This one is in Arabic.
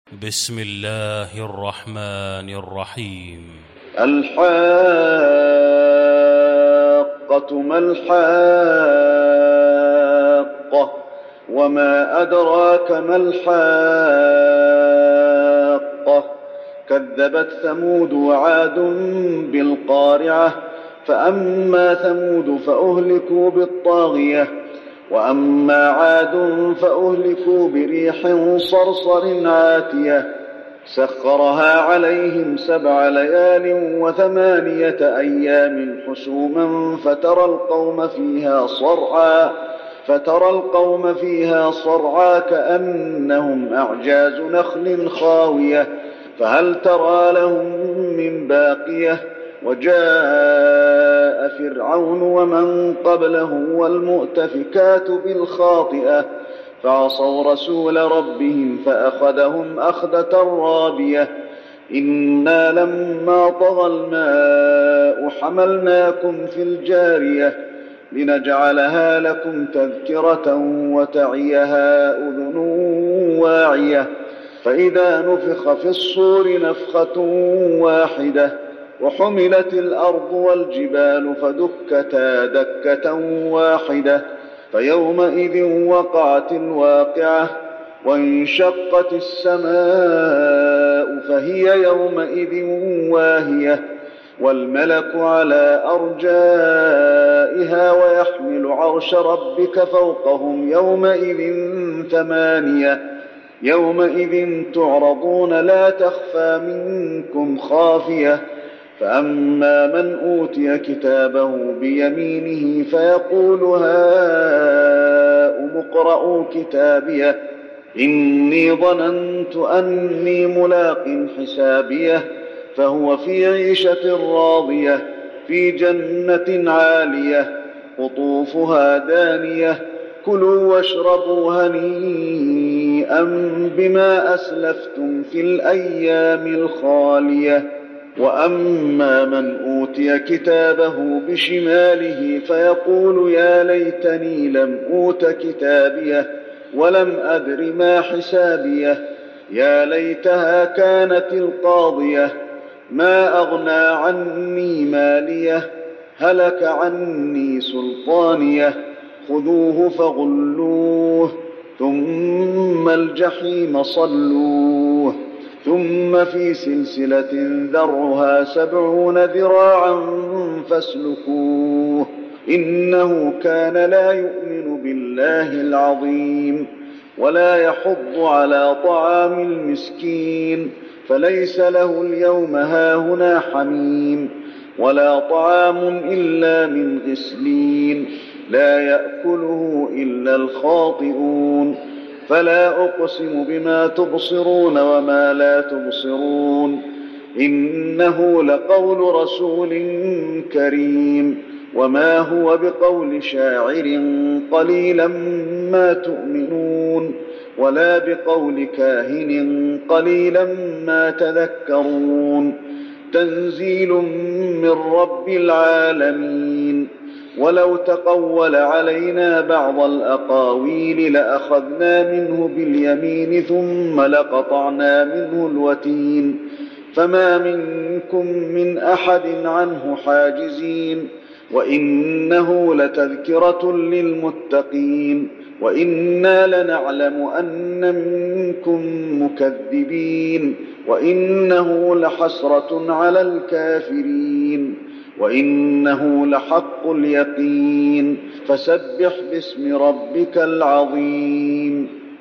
بسم الله الرحمن الرحيم. الحاقة ما الحاقة وما أدراك ما الحاقة كذبت ثمود وعاد بالقارعة فأما ثمود فأهلكوا بالطاغية وأما عاد فأهلكوا بريح صرصر عاتية سخرها عليهم 7 ليال و8 أيام حسوما فترى القوم فيها صرعى كأنهم أعجاز نخل خاوية فهل ترى لهم من باقية وجاء فرعون ومن قبله والمؤتفكات بالخاطئة فعصوا رسول ربهم فأخذهم أخذة رابية إنا لما طغى الماء حملناكم في الجارية لنجعلها لكم تذكرة وتعيها أذن واعية فإذا نفخ في الصور نفخة واحدة وحملت الأرض والجبال فدكتا دكة واحدة فيومئذ وقعت الواقعة وانشقت السماء فهي يومئذ واهية والملك على أرجائها ويحمل عرش ربك فوقهم يومئذ تعرضون لا تخفى منكم خافية فأما من أوتي كتابه بيمينه فيقول هاؤم اقرءوا كتابيه إني ظننت أني ملاق حسابيه فهو في عيشة راضية في جنة عالية قطوفها دانية كلوا واشربوا هنيئا بما أسلفتم في الأيام الخالية وأما من أوتي كتابه بشماله فيقول يا ليتني لم أوت كتابيه ولم أدر ما حسابيه يا ليتها كانت القاضية ما أغنى عني ماليه هلك عني سلطانيه خذوه فغلوه ثم الجحيم صلوه ثم في سلسلة ذرعها 70 ذراعا فاسلكوه إنه كان لا يؤمن بالله العظيم ولا يحض على طعام المسكين فليس له اليوم هاهنا حميم ولا طعام إلا من غسلين لا يأكله إلا الخاطئون فلا أقسم بما تبصرون وما لا تبصرون إنه لقول رسول كريم وما هو بقول شاعر قليلا ما تؤمنون ولا بقول كاهن قليلا ما تذكرون تنزيل من رب العالمين ولو تقول علينا بعض الأقاويل لأخذنا منه باليمين ثم لقطعنا منه الوتين فما منكم من أحد عنه حاجزين وإنه لتذكرة للمتقين وإنا لنعلم أن منكم مكذبين وإنه لحسرة على الكافرين وإنه لحق اليقين فسبح باسم ربك العظيم.